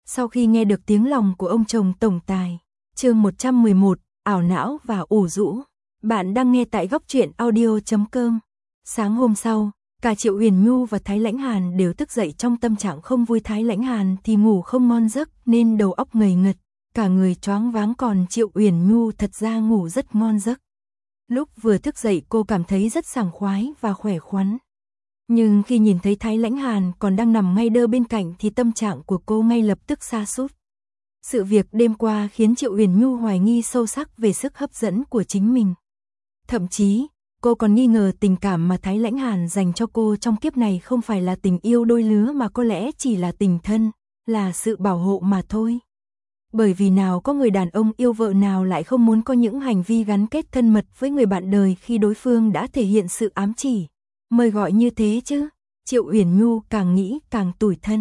Sau khi nghe được tiếng lòng của ông chồng tổng tài, chương 111, ảo não và ủ rũ. Bạn đang nghe tại góc truyện audio.com. Sáng hôm sau, cả Triệu Huyền Nhu và Thái Lãnh Hàn đều thức dậy trong tâm trạng không vui. Thái Lãnh Hàn thì ngủ không ngon giấc nên đầu óc ngây ngật, cả người choáng váng, còn Triệu Huyền Nhu thật ra ngủ rất ngon giấc. Lúc vừa thức dậy cô cảm thấy rất sảng khoái và khỏe khoắn. Nhưng khi nhìn thấy Thái Lãnh Hàn còn đang nằm ngay đơ bên cạnh thì tâm trạng của cô ngay lập tức sa sút. Sự việc đêm qua khiến Triệu Huyền Nhu hoài nghi sâu sắc về sức hấp dẫn của chính mình. Thậm chí, cô còn nghi ngờ tình cảm mà Thái Lãnh Hàn dành cho cô trong kiếp này không phải là tình yêu đôi lứa mà có lẽ chỉ là tình thân, là sự bảo hộ mà thôi. Bởi vì nào có người đàn ông yêu vợ nào lại không muốn có những hành vi gắn kết thân mật với người bạn đời khi đối phương đã thể hiện sự ám chỉ, mời gọi như thế chứ. Triệu Huyền Nhu càng nghĩ càng tủi thân.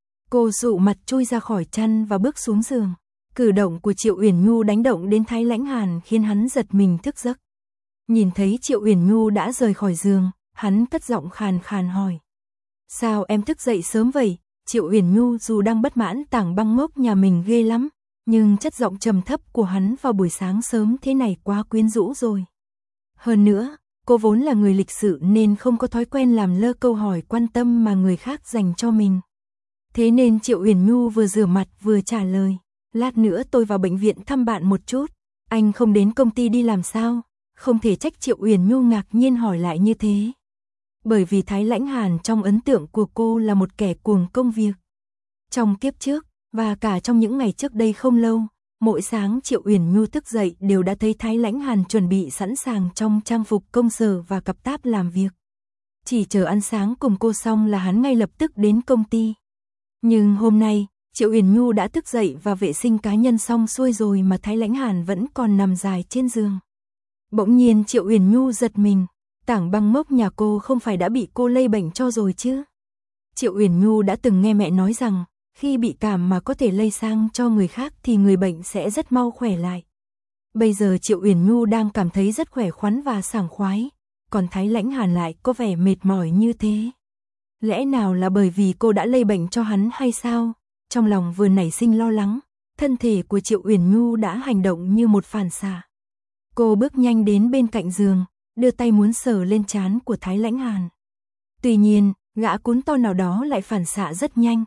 Cô dụ mặt chui ra khỏi chăn và bước xuống giường. Cử động của Triệu Huyền Nhu đánh động đến Thái Lãnh Hàn khiến hắn giật mình thức giấc. Nhìn thấy Triệu Huyền Nhu đã rời khỏi giường, hắn cất giọng khàn khàn hỏi: "Sao em thức dậy sớm vậy?" Triệu Huyền Nhu dù đang bất mãn Tảng Băng Ngốc nhà mình ghê lắm, nhưng chất giọng trầm thấp của hắn vào buổi sáng sớm thế này quá quyến rũ rồi. Hơn nữa, cô vốn là người lịch sự nên không có thói quen làm lơ câu hỏi quan tâm mà người khác dành cho mình. Thế nên Triệu Huyền Nhu vừa rửa mặt vừa trả lời: "Lát nữa tôi vào bệnh viện thăm bạn một chút, anh không đến công ty đi làm sao?" Không thể trách Triệu Huyền Nhu ngạc nhiên hỏi lại như thế. Bởi vì Thái Lãnh Hàn trong ấn tượng của cô là một kẻ cuồng công việc. Trong kiếp trước, và cả trong những ngày trước đây không lâu, mỗi sáng Triệu Huyền Nhu thức dậy đều đã thấy Thái Lãnh Hàn chuẩn bị sẵn sàng trong trang phục công sở và cặp táp làm việc. Chỉ chờ ăn sáng cùng cô xong là hắn ngay lập tức đến công ty. Nhưng hôm nay, Triệu Huyền Nhu đã thức dậy và vệ sinh cá nhân xong xuôi rồi mà Thái Lãnh Hàn vẫn còn nằm dài trên giường. Bỗng nhiên Triệu Huyền Nhu giật mình, Tảng Băng Ngốc nhà cô không phải đã bị cô lây bệnh cho rồi chứ? Triệu Huyền Nhu đã từng nghe mẹ nói rằng, khi bị cảm mà có thể lây sang cho người khác thì người bệnh sẽ rất mau khỏe lại. Bây giờ Triệu Huyền Nhu đang cảm thấy rất khỏe khoắn và sảng khoái, còn Thái Lãnh Hàn lại có vẻ mệt mỏi như thế. Lẽ nào là bởi vì cô đã lây bệnh cho hắn hay sao? Trong lòng vừa nảy sinh lo lắng, thân thể của Triệu Huyền Nhu đã hành động như một phản xạ. Cô bước nhanh đến bên cạnh giường, đưa tay muốn sờ lên trán của Thái Lãnh Hàn. Tuy nhiên, gã cún to nào đó lại phản xạ rất nhanh.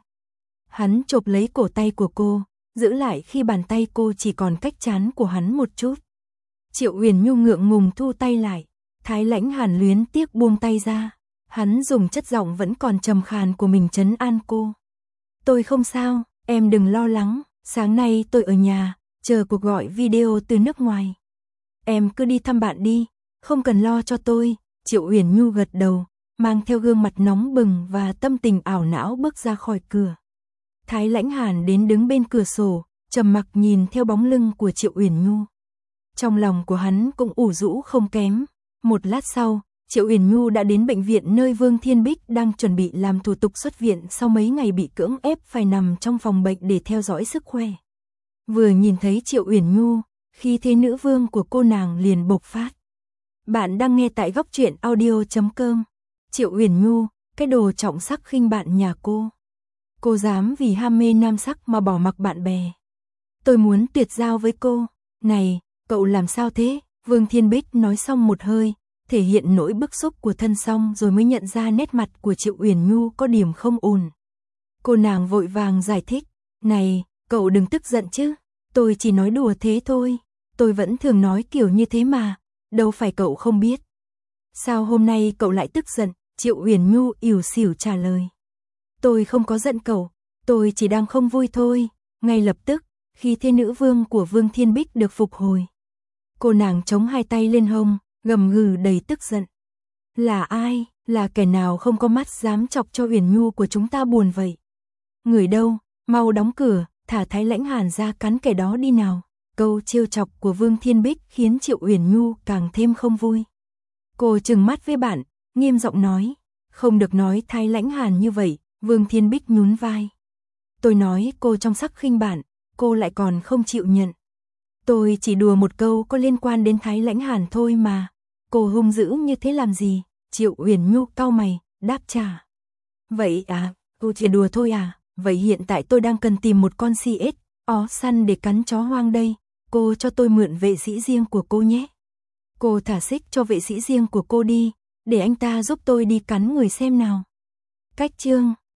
Hắn chộp lấy cổ tay của cô, giữ lại khi bàn tay cô chỉ còn cách trán của hắn một chút. Triệu Huyền Nhu ngượng ngùng thu tay lại, Thái Lãnh Hàn luyến tiếc buông tay ra. Hắn dùng chất giọng vẫn còn trầm khàn của mình trấn an cô. "Tôi không sao, em đừng lo lắng, sáng nay tôi ở nhà, chờ cuộc gọi video từ nước ngoài. Em cứ đi thăm bạn đi, không cần lo cho tôi." Triệu Huyền Nhu gật đầu, mang theo gương mặt nóng bừng và tâm tình ảo não bước ra khỏi cửa. Thái Lãnh Hàn đến đứng bên cửa sổ, trầm mặc nhìn theo bóng lưng của Triệu Huyền Nhu. Trong lòng của hắn cũng ủ rũ không kém. Một lát sau, Triệu Huyền Nhu đã đến bệnh viện nơi Vương Thiên Bích đang chuẩn bị làm thủ tục xuất viện sau mấy ngày bị cưỡng ép phải nằm trong phòng bệnh để theo dõi sức khỏe. Vừa nhìn thấy Triệu Huyền Nhu, khí thế nữ vương của cô nàng liền bộc phát. Bạn đang nghe tại góc truyện audio.com. Triệu Huyền Nhu, cái đồ trọng sắc khinh bạn nhà cô. Cô dám vì ham mê nam sắc mà bỏ mặc bạn bè. Tôi muốn tuyệt giao với cô. Này, cậu làm sao thế? Vương Thiên Bích nói xong một hơi, thể hiện nỗi bức xúc của thân xong rồi mới nhận ra nét mặt của Triệu Huyền Nhu có điểm không ổn. Cô nàng vội vàng giải thích. Này, cậu đừng tức giận chứ. Tôi chỉ nói đùa thế thôi. Tôi vẫn thường nói kiểu như thế mà. Đâu phải cậu không biết. Sao hôm nay cậu lại tức giận? Triệu Huyền Nhu ỉu xỉu trả lời. Tôi không có giận cậu. Tôi chỉ đang không vui thôi. Ngay lập tức, khi thế nữ vương của Vương Thiên Bích được phục hồi, cô nàng chống hai tay lên hông, gầm gừ đầy tức giận. Là ai? Là kẻ nào không có mắt dám chọc cho Huyền Nhu của chúng ta buồn vậy? Người đâu? Mau đóng cửa, thả Thái Lãnh Hàn ra cắn kẻ đó đi nào. Câu trêu chọc của Vương Thiên Bích khiến Triệu Huyền Nhu càng thêm không vui. Cô trừng mắt với bạn, nghiêm giọng nói. Không được nói Thái Lãnh Hàn như vậy. Vương Thiên Bích nhún vai. Tôi nói cô trong sắc khinh bạn, cô lại còn không chịu nhận. Tôi chỉ đùa một câu có liên quan đến Thái Lãnh Hàn thôi mà. Cô hung dữ như thế làm gì? Triệu Huyền Nhu cau mày, đáp trả. Vậy à, cô chỉ đùa thôi à? vậy hiện tại tôi đang cần tìm một con CSO săn để cắn chó hoang đây, cô cho tôi mượn vệ sĩ riêng của cô nhé. Cô thả xích cho vệ sĩ riêng của cô đi, để anh ta giúp tôi đi cắn người xem nào. Cách chương